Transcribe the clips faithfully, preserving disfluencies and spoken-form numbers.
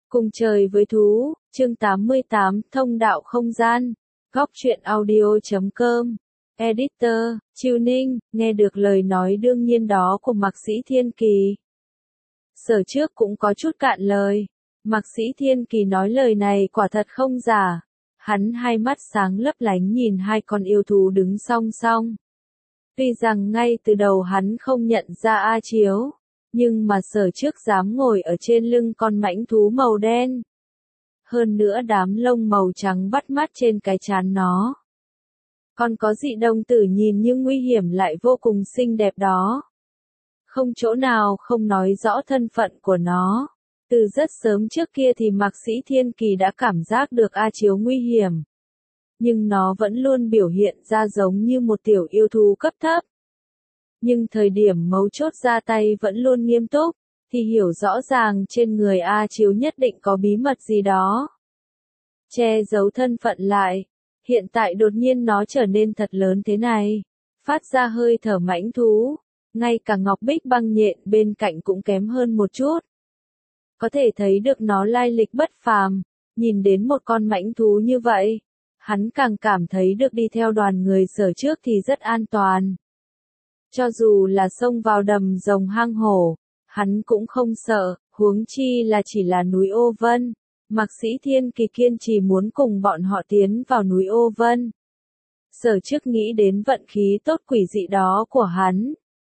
Cùng trời với thú, chương tám mươi tám, thông đạo không gian, góc truyện audio chấm com, editor, Chiêu Ninh, nghe được lời nói đương nhiên đó của Mạc Sĩ Thiên Kỳ. Sở trước cũng có chút cạn lời, Mạc Sĩ Thiên Kỳ nói lời này quả thật không giả, hắn hai mắt sáng lấp lánh nhìn hai con yêu thú đứng song song. Tuy rằng ngay từ đầu hắn không nhận ra A Chiếu, nhưng mà sở trước dám ngồi ở trên lưng con mãnh thú màu đen. Hơn nữa đám lông màu trắng bắt mắt trên cái trán nó. Còn có dị đồng tử nhìn như nguy hiểm lại vô cùng xinh đẹp đó. Không chỗ nào không nói rõ thân phận của nó. Từ rất sớm trước kia thì Mạc Sĩ Thiên Kỳ đã cảm giác được A Chiếu nguy hiểm. Nhưng nó vẫn luôn biểu hiện ra giống như một tiểu yêu thú cấp thấp. Nhưng thời điểm mấu chốt ra tay vẫn luôn nghiêm túc, thì hiểu rõ ràng trên người A Chiếu nhất định có bí mật gì đó. Che giấu thân phận lại, hiện tại đột nhiên nó trở nên thật lớn thế này, phát ra hơi thở mãnh thú, ngay cả Ngọc Bích băng nhện bên cạnh cũng kém hơn một chút. Có thể thấy được nó lai lịch bất phàm, nhìn đến một con mãnh thú như vậy, hắn càng cảm thấy được đi theo đoàn người sở trước thì rất an toàn. Cho dù là xông vào đầm rồng hang hổ, hắn cũng không sợ, huống chi là chỉ là núi Ô Vân. Mạc Sĩ Thiên Kỳ kiên trì muốn cùng bọn họ tiến vào núi Ô Vân. Sở trước nghĩ đến vận khí tốt quỷ dị đó của hắn.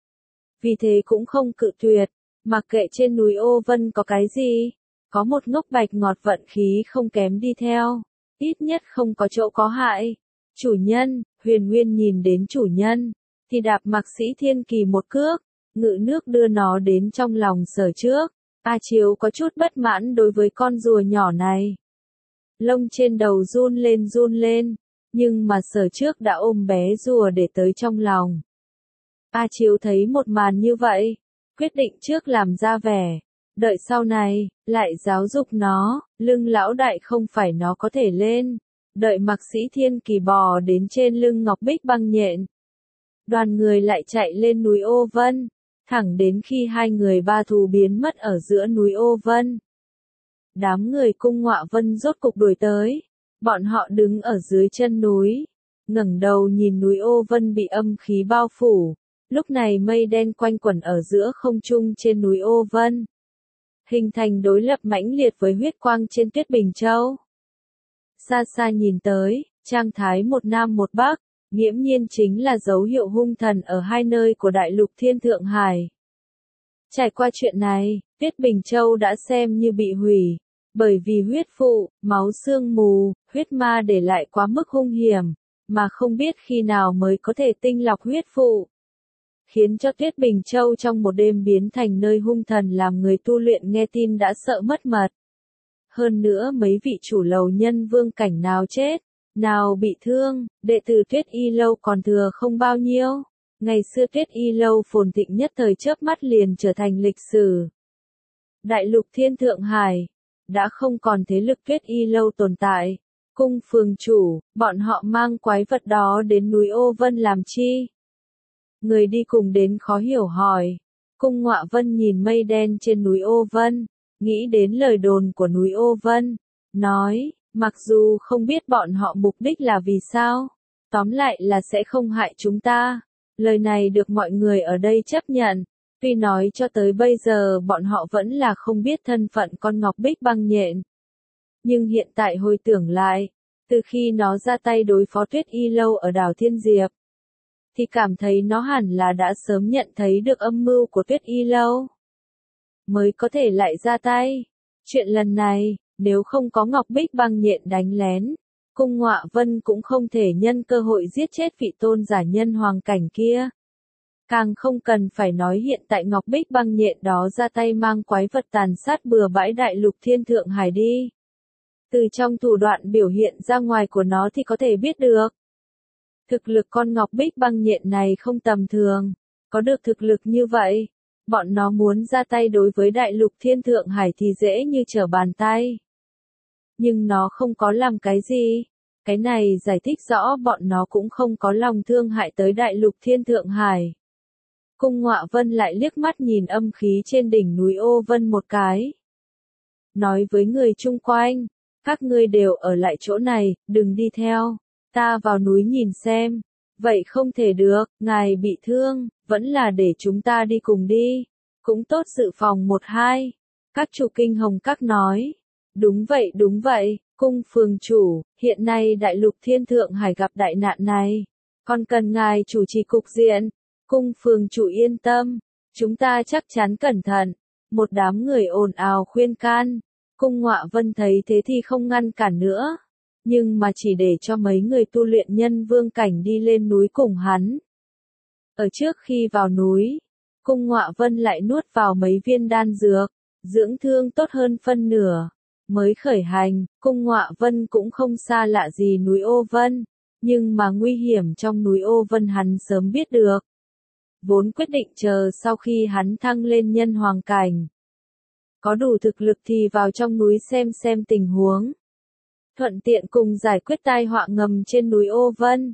Vì thế cũng không cự tuyệt, mặc kệ trên núi Ô Vân có cái gì, có một ngốc bạch ngọt vận khí không kém đi theo, ít nhất không có chỗ có hại. Chủ nhân, Huyền Nguyên nhìn đến chủ nhân, thì đạp Mạc Sĩ Thiên Kỳ một cước, ngự nước đưa nó đến trong lòng sở trước. A Chiếu có chút bất mãn đối với con rùa nhỏ này. Lông trên đầu run lên run lên, nhưng mà sở trước đã ôm bé rùa để tới trong lòng. A Chiếu thấy một màn như vậy, quyết định trước làm ra vẻ, đợi sau này, lại giáo dục nó, lưng lão đại không phải nó có thể lên, đợi Mạc Sĩ Thiên Kỳ bò đến trên lưng Ngọc Bích băng nhện. Đoàn người lại chạy lên núi Ô Vân, thẳng đến khi hai người ba thù biến mất ở giữa núi Ô Vân. Đám người cung Ngọa Vân rốt cục đuổi tới, bọn họ đứng ở dưới chân núi, ngẩng đầu nhìn núi Ô Vân bị âm khí bao phủ, lúc này mây đen quanh quẩn ở giữa không trung trên núi Ô Vân, hình thành đối lập mãnh liệt với huyết quang trên Tuyết Bình Châu. Xa xa nhìn tới, trang thái một nam một bắc, nghiễm nhiên chính là dấu hiệu hung thần ở hai nơi của đại lục Thiên Thượng Hải. Trải qua chuyện này, Tuyết Bình Châu đã xem như bị hủy, bởi vì huyết phụ, máu sương mù, huyết ma để lại quá mức hung hiểm, mà không biết khi nào mới có thể tinh lọc huyết phụ. Khiến cho Tuyết Bình Châu trong một đêm biến thành nơi hung thần làm người tu luyện nghe tin đã sợ mất mật. Hơn nữa mấy vị chủ lầu nhân vương cảnh nào chết, nào bị thương, đệ tử Tuyết Y Lâu còn thừa không bao nhiêu. Ngày xưa Tuyết Y Lâu phồn thịnh nhất thời chớp mắt liền trở thành lịch sử. Đại lục Thiên Thượng Hải, đã không còn thế lực Tuyết Y Lâu tồn tại. Cung phường chủ, bọn họ mang quái vật đó đến núi Ô Vân làm chi? Người đi cùng đến khó hiểu hỏi. Cung Ngọa Vân nhìn mây đen trên núi Ô Vân, nghĩ đến lời đồn của núi Ô Vân, nói, mặc dù không biết bọn họ mục đích là vì sao, tóm lại là sẽ không hại chúng ta. Lời này được mọi người ở đây chấp nhận, tuy nói cho tới bây giờ bọn họ vẫn là không biết thân phận con Ngọc Bích băng nhện. Nhưng hiện tại hồi tưởng lại, từ khi nó ra tay đối phó Tuyết Y Lâu ở đảo Thiên Diệp, thì cảm thấy nó hẳn là đã sớm nhận thấy được âm mưu của Tuyết Y Lâu, mới có thể lại ra tay. Chuyện lần này, nếu không có Ngọc Bích băng nhện đánh lén, Cung Ngọa Vân cũng không thể nhân cơ hội giết chết vị tôn giả nhân hoàng cảnh kia. Càng không cần phải nói hiện tại Ngọc Bích băng nhện đó ra tay mang quái vật tàn sát bừa bãi đại lục Thiên Thượng Hải đi. Từ trong thủ đoạn biểu hiện ra ngoài của nó thì có thể biết được. Thực lực con Ngọc Bích băng nhện này không tầm thường, có được thực lực như vậy, bọn nó muốn ra tay đối với đại lục Thiên Thượng Hải thì dễ như trở bàn tay. Nhưng nó không có làm cái gì. Cái này giải thích rõ bọn nó cũng không có lòng thương hại tới đại lục Thiên Thượng Hải. Cung Ngọa Vân lại liếc mắt nhìn âm khí trên đỉnh núi Ô Vân một cái. nói với người chung quanh, các ngươi đều ở lại chỗ này, đừng đi theo, ta vào núi nhìn xem. Vậy không thể được, ngài bị thương, vẫn là để chúng ta đi cùng đi, cũng tốt dự phòng một hai. Các chủ kinh hồng các nói, đúng vậy đúng vậy, cung phường chủ, hiện nay đại lục thiên thượng hải gặp đại nạn này, còn cần ngài chủ trì cục diện. Cung phường chủ yên tâm, chúng ta chắc chắn cẩn thận. Một đám người ồn ào khuyên can, cung Ngọa Vân thấy thế thì không ngăn cản nữa, nhưng mà chỉ để cho mấy người tu luyện nhân vương cảnh đi lên núi cùng hắn. Ở trước khi vào núi, cung Ngọa Vân lại nuốt vào mấy viên đan dược, dưỡng thương tốt hơn phân nửa. Mới khởi hành, cung Ngọa Vân cũng không xa lạ gì núi Ô Vân, nhưng mà nguy hiểm trong núi Ô Vân hắn sớm biết được. Vốn quyết định chờ sau khi hắn thăng lên nhân hoàng cảnh, có đủ thực lực thì vào trong núi xem xem tình huống, thuận tiện cùng giải quyết tai họa ngầm trên núi Ô Vân.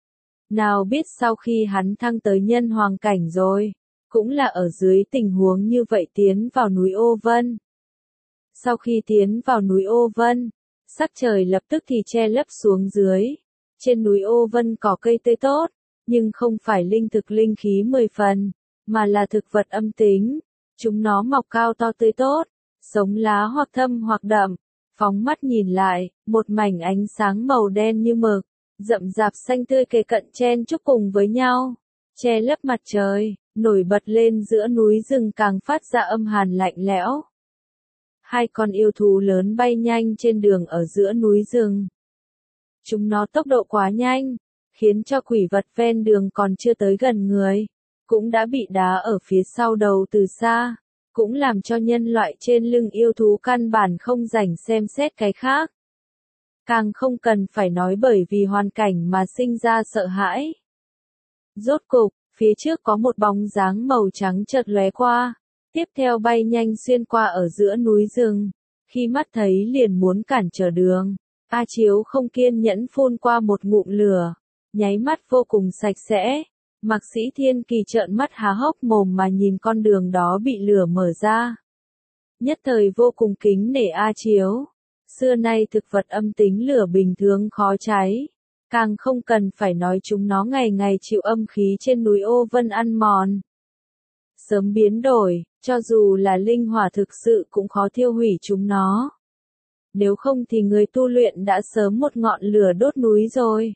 Nào biết sau khi hắn thăng tới nhân hoàng cảnh rồi, cũng là ở dưới tình huống như vậy tiến vào núi Ô Vân. Sau khi tiến vào núi Ô Vân, sắc trời lập tức thì che lấp xuống dưới. Trên núi Ô Vân có cây tươi tốt, nhưng không phải linh thực linh khí mười phần, mà là thực vật âm tính. Chúng nó mọc cao to tươi tốt, sống lá hoặc thâm hoặc đậm. Phóng mắt nhìn lại, một mảnh ánh sáng màu đen như mực, rậm rạp xanh tươi kề cận chen chúc cùng với nhau, che lấp mặt trời, nổi bật lên giữa núi rừng càng phát ra âm hàn lạnh lẽo. Hai con yêu thú lớn bay nhanh trên đường ở giữa núi rừng. Chúng nó tốc độ quá nhanh, khiến cho quỷ vật ven đường còn chưa tới gần người, cũng đã bị đá ở phía sau đầu từ xa, cũng làm cho nhân loại trên lưng yêu thú căn bản không rảnh xem xét cái khác. Càng không cần phải nói bởi vì hoàn cảnh mà sinh ra sợ hãi. Rốt cục, phía trước có một bóng dáng màu trắng chợt lóe qua, tiếp theo bay nhanh xuyên qua ở giữa núi rừng, khi mắt thấy liền muốn cản trở đường. A Chiếu không kiên nhẫn phun qua một ngụm lửa, nháy mắt vô cùng sạch sẽ. Mạc Sĩ Thiên Kỳ trợn mắt há hốc mồm mà nhìn con đường đó bị lửa mở ra. Nhất thời vô cùng kính nể A Chiếu. Xưa nay thực vật âm tính lửa bình thường khó cháy. Càng không cần phải nói chúng nó ngày ngày chịu âm khí trên núi Ô Vân ăn mòn. Sớm biến đổi, cho dù là linh hỏa thực sự cũng khó thiêu hủy chúng nó. Nếu không thì người tu luyện đã sớm một ngọn lửa đốt núi rồi.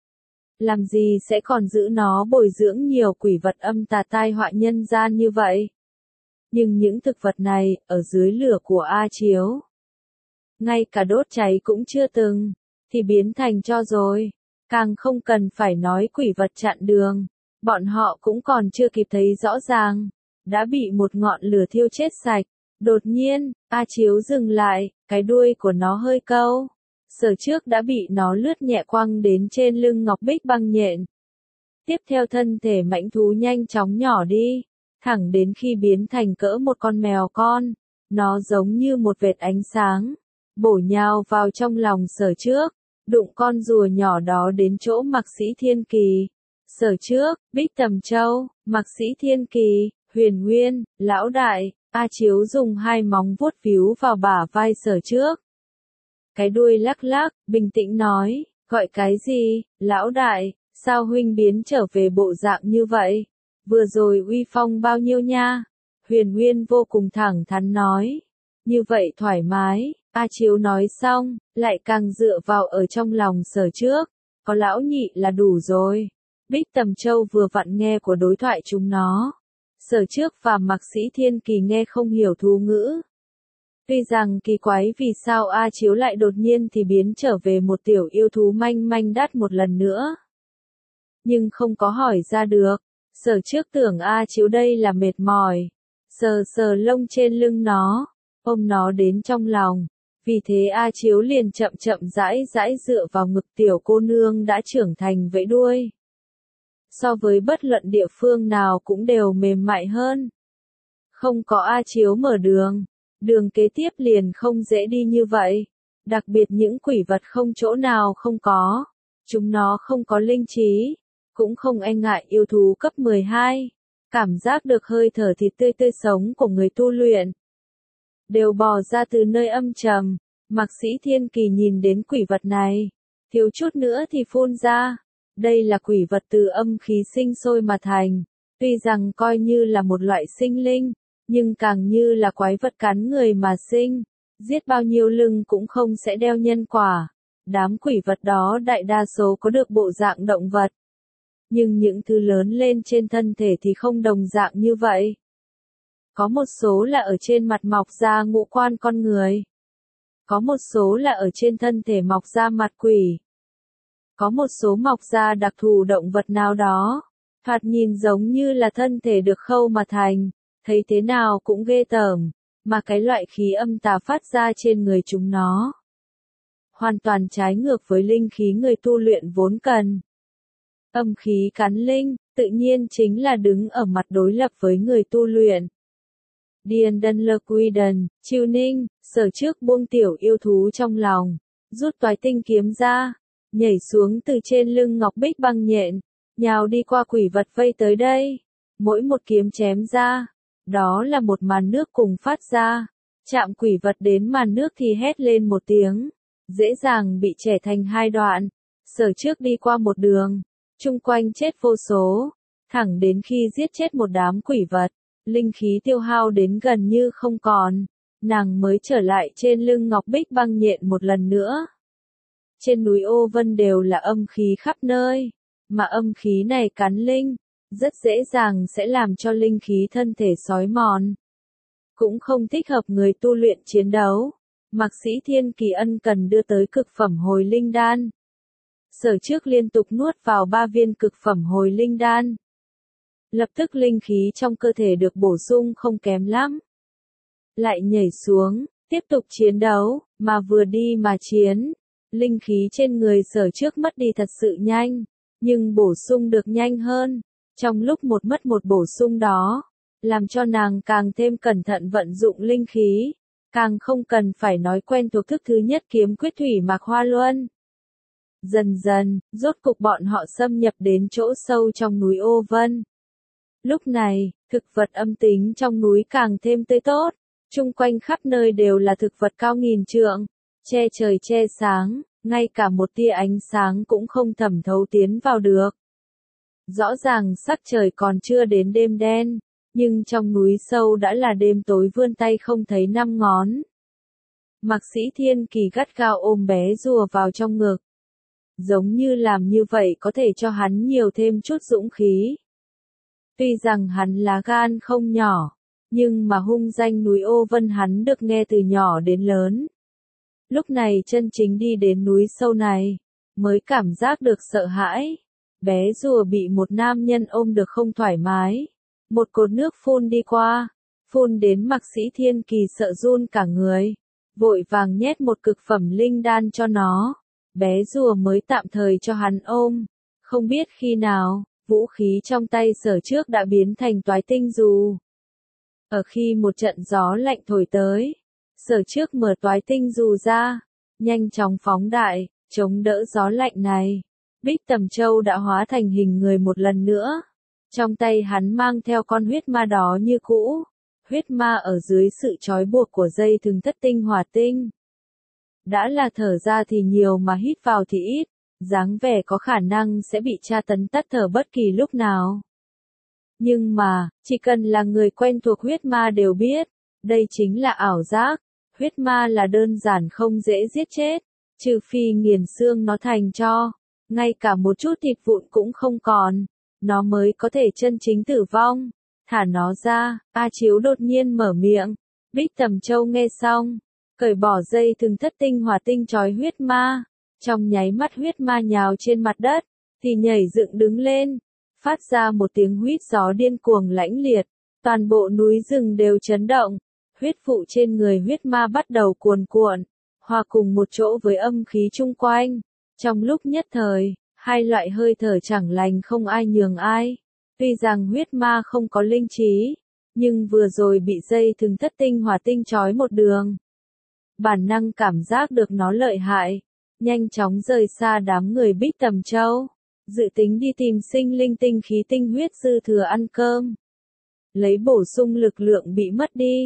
Làm gì sẽ còn giữ nó bồi dưỡng nhiều quỷ vật âm tà tai họa nhân gian như vậy. Nhưng những thực vật này, ở dưới lửa của A Chiếu, ngay cả đốt cháy cũng chưa từng, thì biến thành tro rồi. Càng không cần phải nói quỷ vật chặn đường, bọn họ cũng còn chưa kịp thấy rõ ràng, đã bị một ngọn lửa thiêu chết sạch. Đột nhiên, A Chiếu dừng lại, cái đuôi của nó hơi câu. Sở trước đã bị nó lướt nhẹ quăng đến trên lưng ngọc bích băng nhện. Tiếp theo thân thể mãnh thú nhanh chóng nhỏ đi, thẳng đến khi biến thành cỡ một con mèo con. Nó giống như một vệt ánh sáng, bổ nhào vào trong lòng sở trước, đụng con rùa nhỏ đó đến chỗ Mạc Sĩ Thiên Kỳ. Sở trước, Bích Tầm Châu, Mạc Sĩ Thiên Kỳ, Huyền Nguyên, Lão Đại, A Chiếu dùng hai móng vuốt víu vào bả vai sở trước. Cái đuôi lắc lắc, bình tĩnh nói, gọi cái gì, Lão Đại, sao huynh biến trở về bộ dạng như vậy? Vừa rồi uy phong bao nhiêu nha? Huyền Nguyên vô cùng thẳng thắn nói. Như vậy thoải mái, A Chiếu nói xong, lại càng dựa vào ở trong lòng sở trước. Có lão nhị là đủ rồi. Bích Tầm Châu vừa vặn nghe của đối thoại chúng nó. Sở trước và Mạc Sĩ Thiên Kỳ nghe không hiểu thú ngữ. Tuy rằng kỳ quái vì sao A Chiếu lại đột nhiên thì biến trở về một tiểu yêu thú manh manh đắt một lần nữa. Nhưng không có hỏi ra được. Sở trước tưởng A Chiếu đây là mệt mỏi. Sờ sờ lông trên lưng nó, ôm nó đến trong lòng. Vì thế A Chiếu liền chậm chậm rãi rãi dựa vào ngực tiểu cô nương đã trưởng thành vẫy đuôi. So với bất luận địa phương nào cũng đều mềm mại hơn. Không có A Chiếu mở đường, đường kế tiếp liền không dễ đi như vậy. Đặc biệt những quỷ vật không chỗ nào không có. Chúng nó không có linh trí, cũng không e ngại yêu thú cấp mười hai. Cảm giác được hơi thở thịt tươi tươi sống của người tu luyện. đều bò ra từ nơi âm trầm. Mạc Sĩ Thiên Kỳ nhìn đến quỷ vật này, thiếu chút nữa thì phun ra. Đây là quỷ vật từ âm khí sinh sôi mà thành, tuy rằng coi như là một loại sinh linh, nhưng càng như là quái vật cắn người mà sinh, giết bao nhiêu lưng cũng không sẽ đeo nhân quả. Đám quỷ vật đó đại đa số có được bộ dạng động vật, nhưng những thứ lớn lên trên thân thể thì không đồng dạng như vậy. Có một số là ở trên mặt mọc ra ngũ quan con người, có một số là ở trên thân thể mọc ra mặt quỷ, có một số mọc ra đặc thù động vật nào đó, thoạt nhìn giống như là thân thể được khâu mà thành, thấy thế nào cũng ghê tởm, mà cái loại khí âm tà phát ra trên người chúng nó hoàn toàn trái ngược với linh khí người tu luyện vốn cần. Âm khí cắn linh, tự nhiên chính là đứng ở mặt đối lập với người tu luyện. Điền Đân Lơ Quy Đần, Chiêu Ninh, Sở Trước buông tiểu yêu thú trong lòng, rút toái tinh kiếm ra, nhảy xuống từ trên lưng ngọc bích băng nhện, nhào đi qua quỷ vật vây tới đây. Mỗi một kiếm chém ra, đó là một màn nước cùng phát ra, chạm quỷ vật đến màn nước thì hét lên một tiếng, dễ dàng bị chẻ thành hai đoạn. Sở Trước đi qua một đường, chung quanh chết vô số, thẳng đến khi giết chết một đám quỷ vật, linh khí tiêu hao đến gần như không còn, nàng mới trở lại trên lưng ngọc bích băng nhện một lần nữa. Trên núi Ô Vân đều là âm khí khắp nơi, mà âm khí này cắn linh, rất dễ dàng sẽ làm cho linh khí thân thể xói mòn. Cũng không thích hợp người tu luyện chiến đấu. Mạc Sĩ Thiên Kỳ ân cần đưa tới cực phẩm hồi linh đan. Sở Trước liên tục nuốt vào ba viên cực phẩm hồi linh đan. Lập tức linh khí trong cơ thể được bổ sung không kém lắm. Lại nhảy xuống, tiếp tục chiến đấu, mà vừa đi mà chiến. Linh khí trên người Sở Trước mất đi thật sự nhanh, nhưng bổ sung được nhanh hơn. Trong lúc một mất một bổ sung đó, làm cho nàng càng thêm cẩn thận vận dụng linh khí, càng không cần phải nói quen thuộc thức thứ nhất kiếm quyết thủy mạc hoa luân. Dần dần, rốt cục bọn họ xâm nhập đến chỗ sâu trong núi Ô Vân. Lúc này, thực vật âm tính trong núi càng thêm tươi tốt, chung quanh khắp nơi đều là thực vật cao nghìn trượng, che trời che sáng, ngay cả một tia ánh sáng cũng không thẩm thấu tiến vào được. Rõ ràng sắc trời còn chưa đến đêm đen, nhưng trong núi sâu đã là đêm tối vươn tay không thấy năm ngón. Mạc Sĩ Thiên Kỳ gắt gao ôm bé rùa vào trong ngực. Giống như làm như vậy có thể cho hắn nhiều thêm chút dũng khí. Tuy rằng hắn lá gan không nhỏ, nhưng mà hung danh núi Ô Vân hắn được nghe từ nhỏ đến lớn. Lúc này chân chính đi đến núi sâu này, mới cảm giác được sợ hãi. Bé rùa bị một nam nhân ôm được không thoải mái. Một cột nước phun đi qua, phun đến Mạc Sĩ Thiên Kỳ sợ run cả người. Vội vàng nhét một cực phẩm linh đan cho nó. Bé rùa mới tạm thời cho hắn ôm. Không biết khi nào, vũ khí trong tay Sở Trước đã biến thành toái tinh dù. Ở khi một trận gió lạnh thổi tới, Sở Trước mở toái tinh dù ra, nhanh chóng phóng đại, chống đỡ gió lạnh này. Bích Tầm Châu đã hóa thành hình người một lần nữa. Trong tay hắn mang theo con huyết ma đó như cũ. Huyết ma ở dưới sự trói buộc của dây thừng thất tinh hỏa tinh. Đã là thở ra thì nhiều mà hít vào thì ít, dáng vẻ có khả năng sẽ bị tra tấn tắt thở bất kỳ lúc nào. Nhưng mà, chỉ cần là người quen thuộc huyết ma đều biết, đây chính là ảo giác. Huyết ma là đơn giản không dễ giết chết, trừ phi nghiền xương nó thành tro. Ngay cả một chút thịt vụn cũng không còn, nó mới có thể chân chính tử vong. Thả nó ra, A Chiếu đột nhiên mở miệng. Bích Tầm Châu nghe xong, cởi bỏ dây thừng thất tinh hỏa tinh trói huyết ma. Trong nháy mắt huyết ma nhào trên mặt đất, thì nhảy dựng đứng lên, phát ra một tiếng huýt gió điên cuồng lãnh liệt. Toàn bộ núi rừng đều chấn động, huyết phụ trên người huyết ma bắt đầu cuồn cuộn, hòa cùng một chỗ với âm khí chung quanh. Trong lúc nhất thời, hai loại hơi thở chẳng lành không ai nhường ai. Tuy rằng huyết ma không có linh trí, nhưng vừa rồi bị dây thừng thất tinh hỏa tinh trói một đường. Bản năng cảm giác được nó lợi hại, nhanh chóng rời xa đám người Bích Tầm Châu, dự tính đi tìm sinh linh tinh khí tinh huyết dư thừa ăn cơm. Lấy bổ sung lực lượng bị mất đi,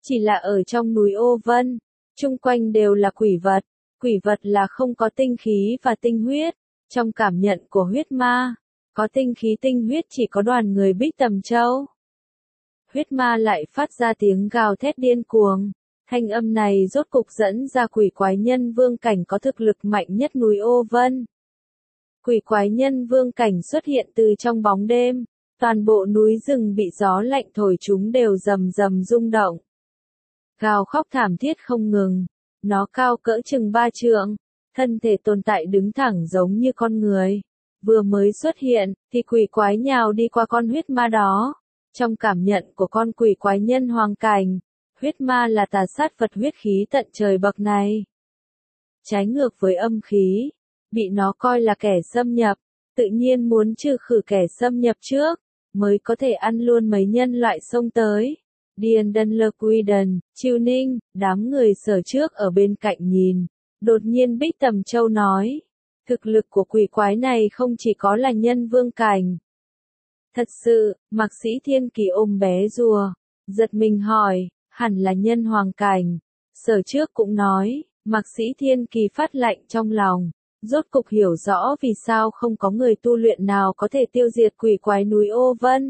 Chỉ là ở trong núi Ô Vân, chung quanh đều là quỷ vật, quỷ vật là không có tinh khí và tinh huyết, trong cảm nhận của huyết ma, có tinh khí tinh huyết chỉ có đoàn người Bích Tầm Châu. Huyết ma lại phát ra tiếng gào thét điên cuồng, thanh âm này rốt cục dẫn ra quỷ quái nhân vương cảnh có thực lực mạnh nhất núi Ô Vân. Quỷ quái nhân vương cảnh xuất hiện từ trong bóng đêm, toàn bộ núi rừng bị gió lạnh thổi chúng đều rầm rầm rung động. Gào khóc thảm thiết không ngừng, nó cao cỡ chừng ba trượng, thân thể tồn tại đứng thẳng giống như con người. Vừa mới xuất hiện, thì quỷ quái nhào đi qua con huyết ma đó. Trong cảm nhận của con quỷ quái nhân hoàng cảnh, huyết ma là tà sát vật huyết khí tận trời bậc này. Trái ngược với âm khí, bị nó coi là kẻ xâm nhập, tự nhiên muốn trừ khử kẻ xâm nhập trước, mới có thể ăn luôn mấy nhân loại xông tới. Điền Đân Lơ Quy Đần, Chiêu Ninh, đám người sở trước ở bên cạnh nhìn. Đột nhiên Bích Tầm Châu nói, thực lực của quỷ quái này không chỉ có là nhân vương cảnh. Thật sự, Mạc Sĩ Thiên Kỳ ôm bé rùa, giật mình hỏi, hẳn là nhân hoàng cảnh. Sở trước cũng nói, Mạc Sĩ Thiên Kỳ phát lạnh trong lòng, rốt cục hiểu rõ vì sao không có người tu luyện nào có thể tiêu diệt quỷ quái núi Ô Vân.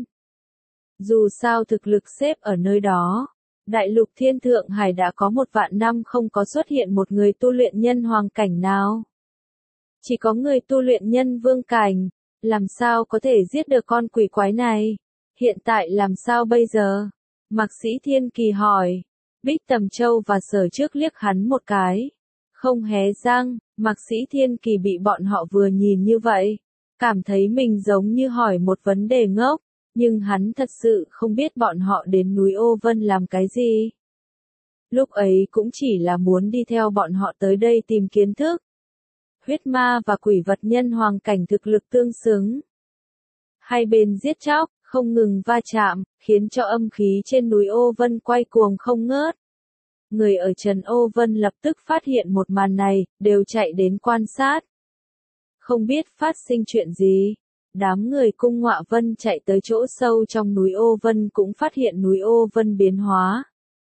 Dù sao thực lực xếp ở nơi đó, đại lục Thiên Thượng Hải đã có một vạn năm không có xuất hiện một người tu luyện nhân hoàng cảnh nào. Chỉ có người tu luyện nhân vương cảnh, làm sao có thể giết được con quỷ quái này? Hiện tại làm sao bây giờ? Mạc Sĩ Thiên Kỳ hỏi. Bích Tầm Châu và Sở trước liếc hắn một cái. Không hé răng, Mạc Sĩ Thiên Kỳ bị bọn họ vừa nhìn như vậy, cảm thấy mình giống như hỏi một vấn đề ngốc, nhưng hắn thật sự không biết bọn họ đến núi Ô Vân làm cái gì. Lúc ấy cũng chỉ là muốn đi theo bọn họ tới đây tìm kiến thức. Huyết ma và quỷ vật nhân hoàng cảnh thực lực tương xứng. Hai bên giết chóc, không ngừng va chạm, khiến cho âm khí trên núi Ô Vân quay cuồng không ngớt. Người ở Trần Ô Vân lập tức phát hiện một màn này, đều chạy đến quan sát. Không biết phát sinh chuyện gì, đám người Cung Ngọa Vân chạy tới chỗ sâu trong núi Ô Vân cũng phát hiện núi Ô Vân biến hóa.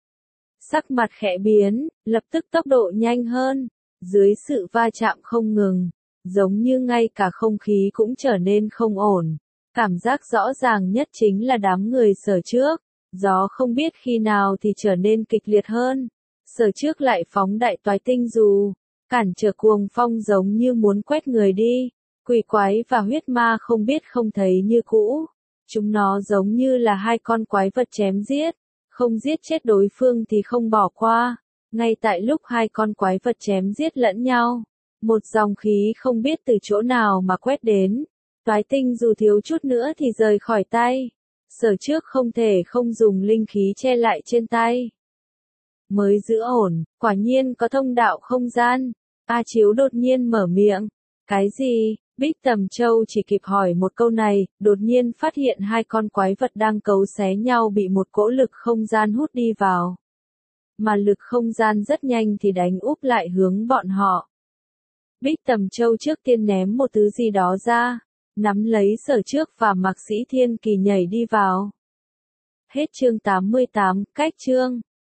Sắc mặt khẽ biến, lập tức tốc độ nhanh hơn, dưới sự va chạm không ngừng, giống như ngay cả không khí cũng trở nên không ổn. Cảm giác rõ ràng nhất chính là đám người Sở trước, gió không biết khi nào thì trở nên kịch liệt hơn. Sở trước lại phóng đại toái tinh dù, cản trở cuồng phong giống như muốn quét người đi. Quỷ quái và huyết ma không biết không thấy như cũ. Chúng nó giống như là hai con quái vật chém giết, không giết chết đối phương thì không bỏ qua. Ngay tại lúc hai con quái vật chém giết lẫn nhau, một dòng khí không biết từ chỗ nào mà quét đến. Toái tinh dù thiếu chút nữa thì rời khỏi tay. Sở trước không thể không dùng linh khí che lại trên tay. Mới giữ ổn, quả nhiên có thông đạo không gian. A Chiếu đột nhiên mở miệng. Cái gì? Bích Tầm Châu chỉ kịp hỏi một câu này, đột nhiên phát hiện hai con quái vật đang cấu xé nhau bị một cỗ lực không gian hút đi vào. Mà lực không gian rất nhanh thì đánh úp lại hướng bọn họ. Bích Tầm Châu trước tiên ném một thứ gì đó ra, nắm lấy Sở trước và Mạc Sĩ Thiên Kỳ nhảy đi vào. Hết chương tám mươi tám, cách chương.